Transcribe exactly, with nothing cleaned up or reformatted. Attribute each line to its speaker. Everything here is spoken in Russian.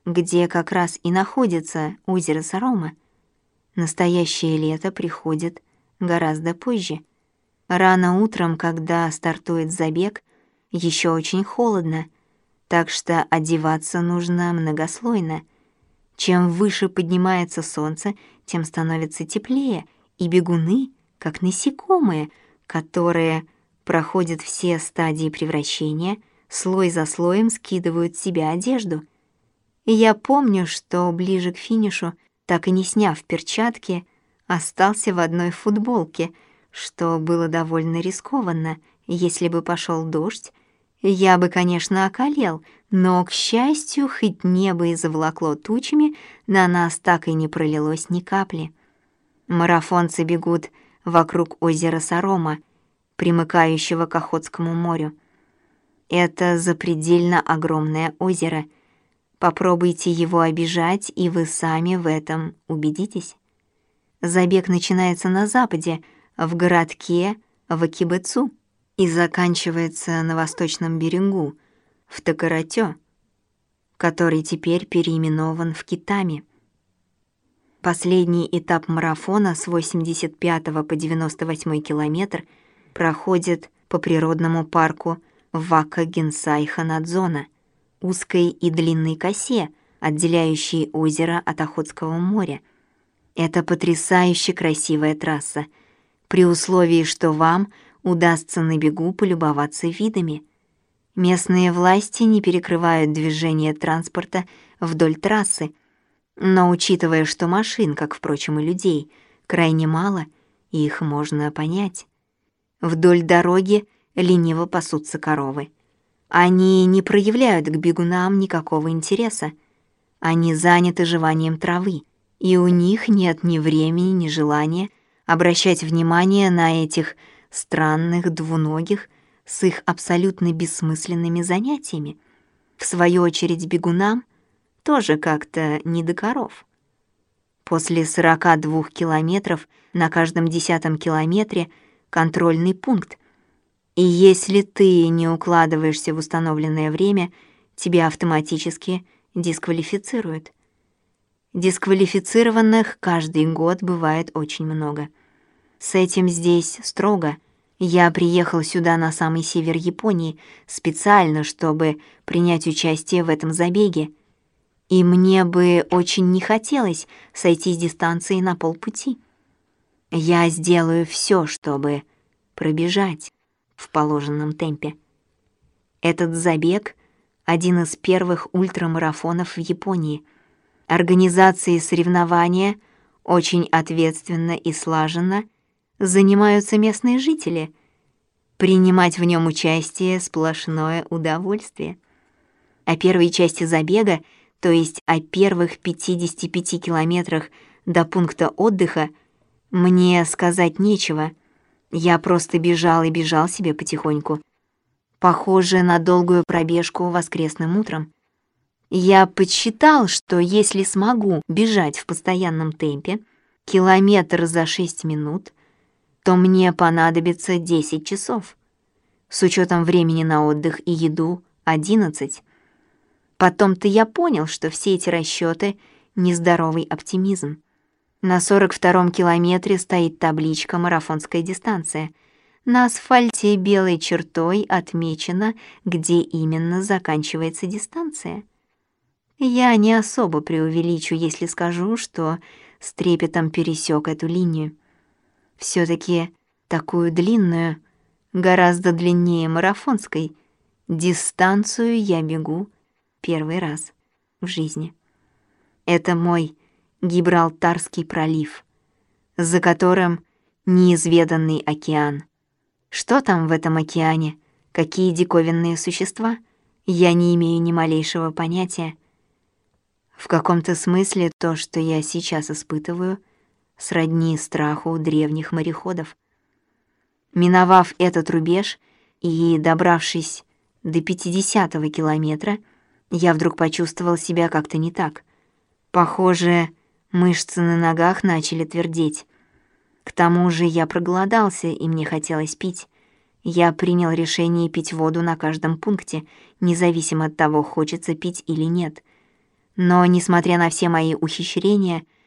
Speaker 1: где как раз и находится озеро Сорома, настоящее лето приходит гораздо позже. Рано утром, когда стартует забег, еще очень холодно, так что одеваться нужно многослойно. Чем выше поднимается солнце, тем становится теплее, и бегуны, как насекомые, которые проходят все стадии превращения, слой за слоем скидывают с себя одежду. И я помню, что ближе к финишу, так и не сняв перчатки, остался в одной футболке, что было довольно рискованно. Если бы пошел дождь, я бы, конечно, околел, но, к счастью, хоть небо и заволокло тучами, на нас так и не пролилось ни капли. Марафонцы бегут вокруг озера Сорома, примыкающего к Охотскому морю. Это запредельно огромное озеро. Попробуйте его обижать, и вы сами в этом убедитесь. Забег начинается на западе, в городке Вакибэцу, и заканчивается на восточном берегу, в Такаратё, который теперь переименован в Китами. Последний этап марафона с восемьдесят пятого по девяносто восьмой километр проходит по природному парку Вака-Гинсай-Ханадзона, узкой и длинной косе, отделяющей озеро от Охотского моря. Это потрясающе красивая трасса, при условии, что вам удастся на бегу полюбоваться видами. Местные власти не перекрывают движение транспорта вдоль трассы, но учитывая, что машин, как, впрочем, и людей, крайне мало, их можно понять. Вдоль дороги лениво пасутся коровы. Они не проявляют к бегунам никакого интереса. Они заняты жеванием травы, и у них нет ни времени, ни желания обращать внимание на этих странных двуногих с их абсолютно бессмысленными занятиями. В свою очередь бегунам тоже как-то не до коров. После сорока двух километров на каждом десятом километре контрольный пункт. И если ты не укладываешься в установленное время, тебя автоматически дисквалифицируют. Дисквалифицированных каждый год бывает очень много. С этим здесь строго. Я приехал сюда на самый север Японии специально, чтобы принять участие в этом забеге. И мне бы очень не хотелось сойти с дистанции на полпути. Я сделаю все, чтобы пробежать в положенном темпе. Этот забег — один из первых ультрамарафонов в Японии. Организацией соревнования очень ответственно и слаженно занимаются местные жители. Принимать в нем участие — сплошное удовольствие. О первой части забега, то есть о первых пятидесяти пяти километрах до пункта отдыха, мне сказать нечего. Я просто бежал и бежал себе потихоньку. Похоже на долгую пробежку воскресным утром. Я подсчитал, что если смогу бежать в постоянном темпе километр за шесть минут, то мне понадобится десять часов. С учетом времени на отдых и еду — одиннадцать. Потом-то я понял, что все эти расчеты — нездоровый оптимизм. На сорок втором километре стоит табличка «Марафонская дистанция». На асфальте белой чертой отмечено, где именно заканчивается дистанция. Я не особо преувеличу, если скажу, что с трепетом пересек эту линию. Все-таки такую длинную, гораздо длиннее марафонской, дистанцию я бегу первый раз в жизни. Это мой Гибралтарский пролив, за которым неизведанный океан. Что там в этом океане? Какие диковинные существа? Я не имею ни малейшего понятия. В каком-то смысле то, что я сейчас испытываю, сродни страху древних мореходов. Миновав этот рубеж и добравшись до пятидесятого километра, я вдруг почувствовал себя как-то не так. Похоже, мышцы на ногах начали твердеть. К тому же я проголодался, и мне хотелось пить. Я принял решение пить воду на каждом пункте, независимо от того, хочется пить или нет. Но, несмотря на все мои ухищрения,